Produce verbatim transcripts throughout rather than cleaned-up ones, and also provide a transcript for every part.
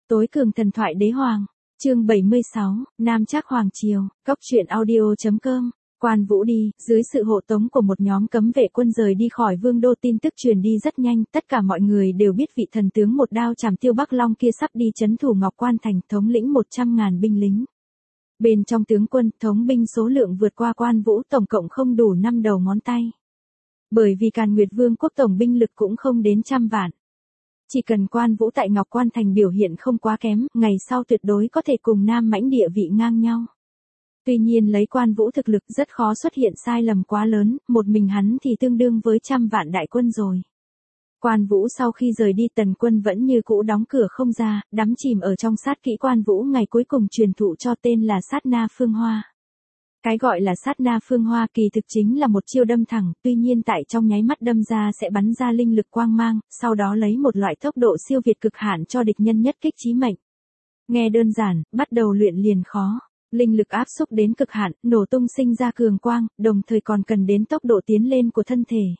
Tối cường thần thoại đế hoàng, chương bảy mươi sáu, Nam Trác Hoàng Triều, Cốc truyện audio.com. Quan Vũ đi, dưới sự hộ tống của một nhóm cấm vệ quân rời đi khỏi vương đô. Tin tức truyền đi rất nhanh, tất cả mọi người đều biết vị thần tướng một đao chảm Tiêu Bắc Long kia sắp đi trấn thủ Ngọc Quan Thành, thống lĩnh một trăm ngàn binh lính. Bên trong tướng quân, thống binh số lượng vượt qua Quan Vũ, tổng cộng không đủ năm đầu ngón tay. Bởi vì Càn Nguyệt Vương quốc tổng binh lực cũng không đến trăm vạn. Chỉ cần Quan Vũ tại Ngọc Quan Thành biểu hiện không quá kém, ngày sau tuyệt đối có thể cùng Nam Mãnh địa vị ngang nhau. Tuy nhiên lấy Quan Vũ thực lực rất khó xuất hiện sai lầm quá lớn, một mình hắn thì tương đương với trăm vạn đại quân rồi. Quan Vũ sau khi rời đi, Tần quân vẫn như cũ đóng cửa không ra, đắm chìm ở trong sát kỹ Quan Vũ ngày cuối cùng truyền thụ cho tên là Sát Na Phương Hoa. Cái gọi là Sát Na Phương Hoa kỳ thực chính là một chiêu đâm thẳng, tuy nhiên tại trong nháy mắt đâm ra sẽ bắn ra linh lực quang mang, sau đó lấy một loại tốc độ siêu việt cực hạn cho địch nhân nhất kích chí mệnh. Nghe đơn giản, bắt đầu luyện liền khó. Linh lực áp xúc đến cực hạn, nổ tung sinh ra cường quang, đồng thời còn cần đến tốc độ tiến lên của thân thể.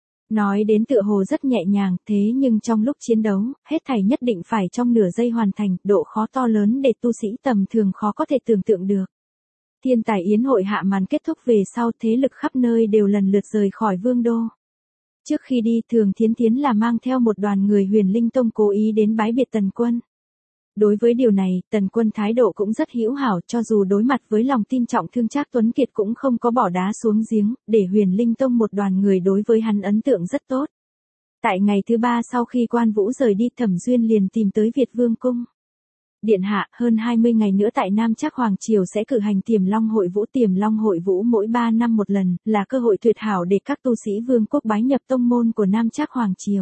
Nói đến tựa hồ rất nhẹ nhàng, thế nhưng trong lúc chiến đấu, hết thảy nhất định phải trong nửa giây hoàn thành, độ khó to lớn để tu sĩ tầm thường khó có thể tưởng tượng được. Thiên tài yến hội hạ màn kết thúc về sau, thế lực khắp nơi đều lần lượt rời khỏi vương đô. Trước khi đi, Thường Thiến Thiến là mang theo một đoàn người Huyền Linh Tông cố ý đến bái biệt Tần quân. Đối với điều này, Tần quân thái độ cũng rất hữu hảo, cho dù đối mặt với lòng tin trọng thương Trác Tuấn Kiệt cũng không có bỏ đá xuống giếng, để Huyền Linh Tông một đoàn người đối với hắn ấn tượng rất tốt. Tại ngày thứ ba sau khi Quan Vũ rời đi, Thẩm Duyên liền tìm tới Việt Vương cung. Điện hạ, hơn hai mươi ngày nữa tại Nam Trác Hoàng Triều sẽ cử hành Tiềm Long Hội Vũ. Tiềm Long Hội Vũ mỗi ba năm một lần, là cơ hội tuyệt hảo để các tu sĩ vương quốc bái nhập tông môn của Nam Trác Hoàng Triều.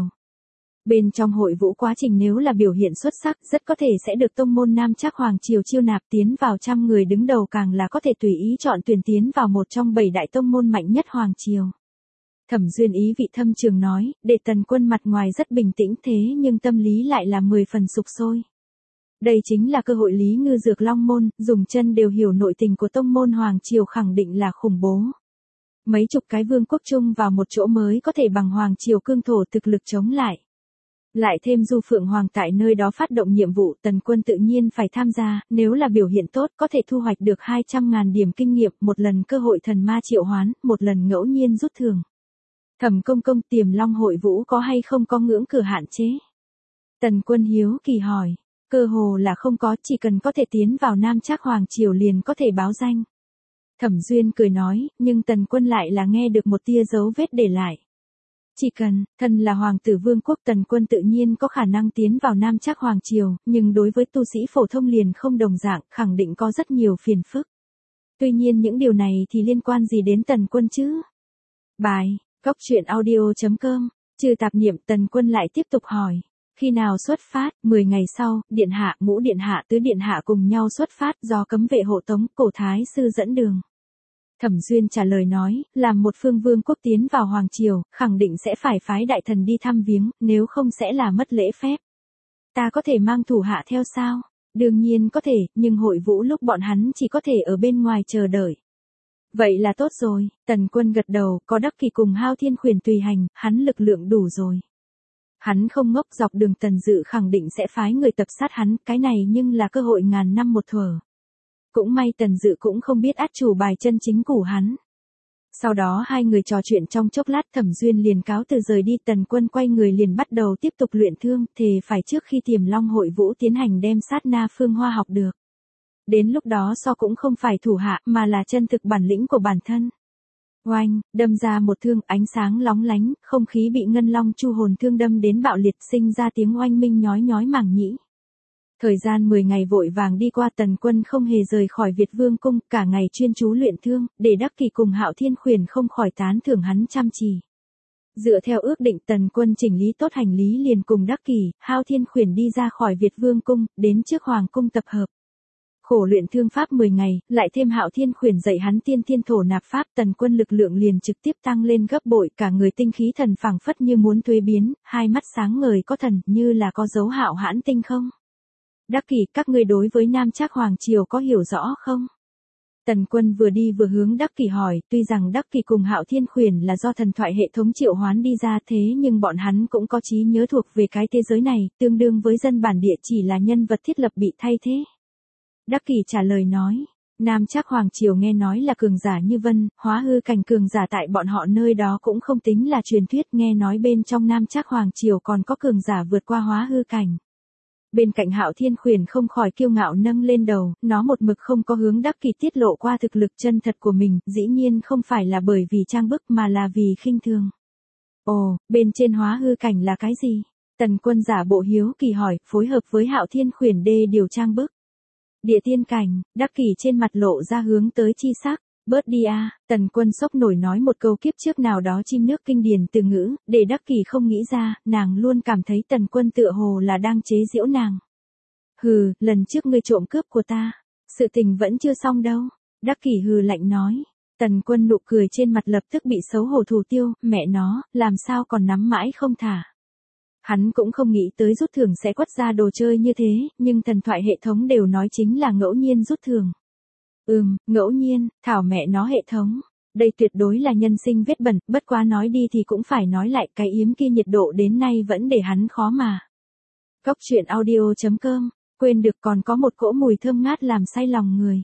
Bên trong hội vũ quá trình nếu là biểu hiện xuất sắc, rất có thể sẽ được tông môn Nam Trác Hoàng Triều chiêu nạp tiến vào trăm người đứng đầu, càng là có thể tùy ý chọn tuyển tiến vào một trong bảy đại tông môn mạnh nhất Hoàng Triều. Thẩm Duyên ý vị thâm trường nói, để Tần quân mặt ngoài rất bình tĩnh thế nhưng tâm lý lại là mười phần sục sôi. Đây chính là cơ hội Lý Ngư Dược Long môn, dùng chân đều hiểu nội tình của tông môn Hoàng Triều khẳng định là khủng bố. Mấy chục cái vương quốc chung vào một chỗ mới có thể bằng Hoàng Triều cương thổ thực lực chống lại. Lại thêm Du Phượng Hoàng tại nơi đó phát động nhiệm vụ, Tần quân tự nhiên phải tham gia, nếu là biểu hiện tốt có thể thu hoạch được hai trăm ngàn điểm kinh nghiệm, một lần cơ hội thần ma triệu hoán, một lần ngẫu nhiên rút thưởng. Thẩm công công, Tiềm Long Hội Vũ có hay không có ngưỡng cửa hạn chế? Tần quân hiếu kỳ hỏi, cơ hồ là không có, chỉ cần có thể tiến vào Nam Trác Hoàng Triều liền có thể báo danh. Thẩm Duyên cười nói, nhưng Tần quân lại là nghe được một tia dấu vết để lại. Chỉ cần, thân là hoàng tử vương quốc, Tần quân tự nhiên có khả năng tiến vào Nam Trác Hoàng Triều, nhưng đối với tu sĩ phổ thông liền không đồng dạng, khẳng định có rất nhiều phiền phức. Tuy nhiên những điều này thì liên quan gì đến Tần quân chứ? Bài, Cốc truyện audio.com, trừ tạp niệm. Tần quân lại tiếp tục hỏi, khi nào xuất phát? Mười ngày sau, điện hạ, ngũ điện hạ, tứ điện hạ cùng nhau xuất phát, do cấm vệ hộ tống, Cổ thái sư dẫn đường. Thẩm Duyên trả lời nói, làm một phương vương quốc tiến vào Hoàng Triều, khẳng định sẽ phải phái đại thần đi thăm viếng, nếu không sẽ là mất lễ phép. Ta có thể mang thủ hạ theo sao? Đương nhiên có thể, nhưng hội vũ lúc bọn hắn chỉ có thể ở bên ngoài chờ đợi. Vậy là tốt rồi, Tần quân gật đầu, có Đắc Kỳ cùng Hao Thiên Khuyển tùy hành, hắn lực lượng đủ rồi. Hắn không ngốc, dọc đường Tần Dự khẳng định sẽ phái người tập sát hắn, cái này nhưng là cơ hội ngàn năm một thuở. Cũng may Tần Dự cũng không biết át chủ bài chân chính của hắn. Sau đó hai người trò chuyện trong chốc lát, Thẩm Duyên liền cáo từ rời đi. Tần quân quay người liền bắt đầu tiếp tục luyện thương, thề phải trước khi Tiềm Long Hội Vũ tiến hành đem Sát Na Phương Hoa học được. Đến lúc đó so cũng không phải thủ hạ mà là chân thực bản lĩnh của bản thân. Oanh, đâm ra một thương, ánh sáng lóng lánh, không khí bị ngân long chu hồn thương đâm đến bạo liệt, sinh ra tiếng oanh minh nhói nhói màng nhĩ. Thời gian mười ngày vội vàng đi qua, Tần quân không hề rời khỏi Việt Vương cung, cả ngày chuyên chú luyện thương, để Đắc Kỳ cùng Hạo Thiên Khuyển không khỏi tán thưởng hắn chăm chỉ. Dựa theo ước định, Tần quân chỉnh lý tốt hành lý liền cùng Đắc Kỳ, Hạo Thiên Khuyển đi ra khỏi Việt Vương cung, đến trước Hoàng cung tập hợp. Khổ luyện thương pháp mười ngày, lại thêm Hạo Thiên Khuyển dạy hắn tiên thiên thổ nạp pháp, Tần quân lực lượng liền trực tiếp tăng lên gấp bội, cả người tinh khí thần phảng phất như muốn thuế biến, hai mắt sáng ngời có thần, như là có dấu hạo hãn tinh không. Đắc Kỳ, các ngươi đối với Nam Trác Hoàng Triều có hiểu rõ không? Tần Quân vừa đi vừa hướng Đắc Kỷ hỏi, tuy rằng Đắc Kỷ cùng Hạo Thiên Khuyển là do thần thoại hệ thống triệu hoán đi ra thế nhưng bọn hắn cũng có trí nhớ thuộc về cái thế giới này, tương đương với dân bản địa chỉ là nhân vật thiết lập bị thay thế. Đắc Kỷ trả lời nói, Nam Trác Hoàng Triều nghe nói là cường giả như vân, hóa hư cảnh cường giả tại bọn họ nơi đó cũng không tính là truyền thuyết, nghe nói bên trong Nam Trác Hoàng Triều còn có cường giả vượt qua hóa hư cảnh. Bên cạnh Hạo Thiên Khuyển không khỏi kiêu ngạo nâng lên đầu, nó một mực không có hướng Đắc Kỷ tiết lộ qua thực lực chân thật của mình, dĩ nhiên không phải là bởi vì trang bức mà là vì khinh thường. Ồ, bên trên hóa hư cảnh là cái gì? Tần Quân giả bộ hiếu kỳ hỏi, phối hợp với Hạo Thiên Khuyển đê điều trang bức. Địa tiên cảnh, Đắc Kỷ trên mặt lộ ra hướng tới chi sắc. Bớt đi a, Tần Quân sốc nổi nói một câu kiếp trước nào đó chim nước kinh điển từ ngữ, để Đắc Kỷ không nghĩ ra, nàng luôn cảm thấy Tần Quân tựa hồ là đang chế giễu nàng. Hừ, lần trước ngươi trộm cướp của ta, sự tình vẫn chưa xong đâu. Đắc Kỷ hừ lạnh nói. Tần Quân nụ cười trên mặt lập tức bị xấu hổ thủ tiêu, mẹ nó, làm sao còn nắm mãi không thả. Hắn cũng không nghĩ tới rút thưởng sẽ quất ra đồ chơi như thế, nhưng thần thoại hệ thống đều nói chính là ngẫu nhiên rút thưởng. Ừm, ngẫu nhiên, thảo mẹ nó hệ thống. Đây tuyệt đối là nhân sinh vết bẩn, bất quá nói đi thì cũng phải nói lại, cái yếm kia nhiệt độ đến nay vẫn để hắn khó mà. Cốc truyện audio chấm com, quên được còn có một cỗ mùi thơm ngát làm say lòng người.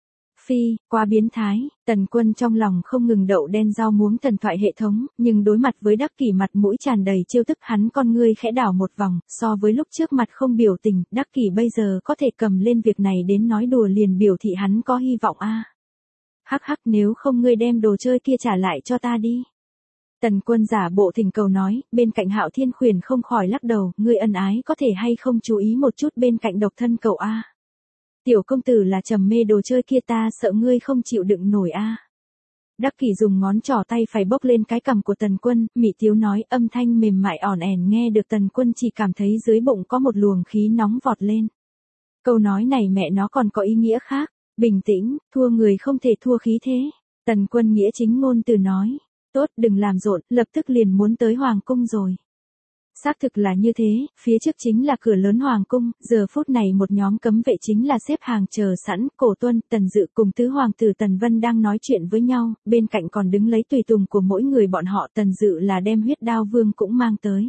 Phi, quá biến thái, Tần Quân trong lòng không ngừng đậu đen rau muống thần thoại hệ thống, nhưng đối mặt với Đắc Kỷ mặt mũi tràn đầy trêu tức hắn con ngươi khẽ đảo một vòng, so với lúc trước mặt không biểu tình, Đắc Kỷ bây giờ có thể cầm lên việc này đến nói đùa liền biểu thị hắn có hy vọng a. À. Hắc hắc, nếu không ngươi đem đồ chơi kia trả lại cho ta đi. Tần Quân giả bộ thỉnh cầu nói, bên cạnh Hạo Thiên Khuyển không khỏi lắc đầu, ngươi ân ái có thể hay không chú ý một chút bên cạnh độc thân cậu a. À. Tiểu công tử là trầm mê đồ chơi kia, ta sợ ngươi không chịu đựng nổi a. À. Đắc Kỷ dùng ngón trỏ tay phải bốc lên cái cằm của Tần Quân, mị tiếu nói, âm thanh mềm mại ỏn ẻn, nghe được Tần Quân chỉ cảm thấy dưới bụng có một luồng khí nóng vọt lên. Câu nói này mẹ nó còn có ý nghĩa khác, bình tĩnh, thua người không thể thua khí thế. Tần Quân nghĩa chính ngôn từ nói, tốt đừng làm rộn, lập tức liền muốn tới Hoàng Cung rồi. Xác thực là như thế, phía trước chính là cửa lớn Hoàng Cung, giờ phút này một nhóm cấm vệ chính là xếp hàng chờ sẵn, Cổ Tuân, Tần Dự cùng tứ hoàng tử Tần Vân đang nói chuyện với nhau, bên cạnh còn đứng lấy tùy tùng của mỗi người bọn họ, Tần Dự là đem huyết đao vương cũng mang tới.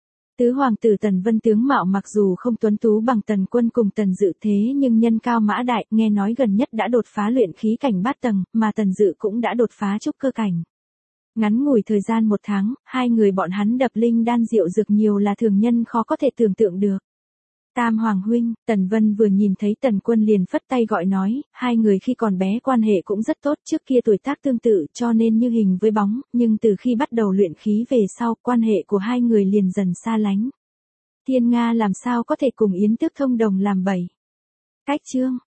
Tứ hoàng tử Tần Vân tướng mạo mặc dù không tuấn tú bằng Tần Quân cùng Tần Dự thế nhưng nhân cao mã đại, nghe nói gần nhất đã đột phá luyện khí cảnh bát tầng, mà Tần Dự cũng đã đột phá trúc cơ cảnh. Ngắn ngủi thời gian một tháng, hai người bọn hắn đập linh đan rượu dược nhiều là thường nhân khó có thể tưởng tượng được. Tam Hoàng huynh, Tần Vân vừa nhìn thấy Tần Quân liền phất tay gọi nói, hai người khi còn bé quan hệ cũng rất tốt, trước kia tuổi tác tương tự cho nên như hình với bóng, nhưng từ khi bắt đầu luyện khí về sau, quan hệ của hai người liền dần xa lánh. Thiên Nga làm sao có thể cùng Yến Tước thông đồng làm bầy. Cách chương.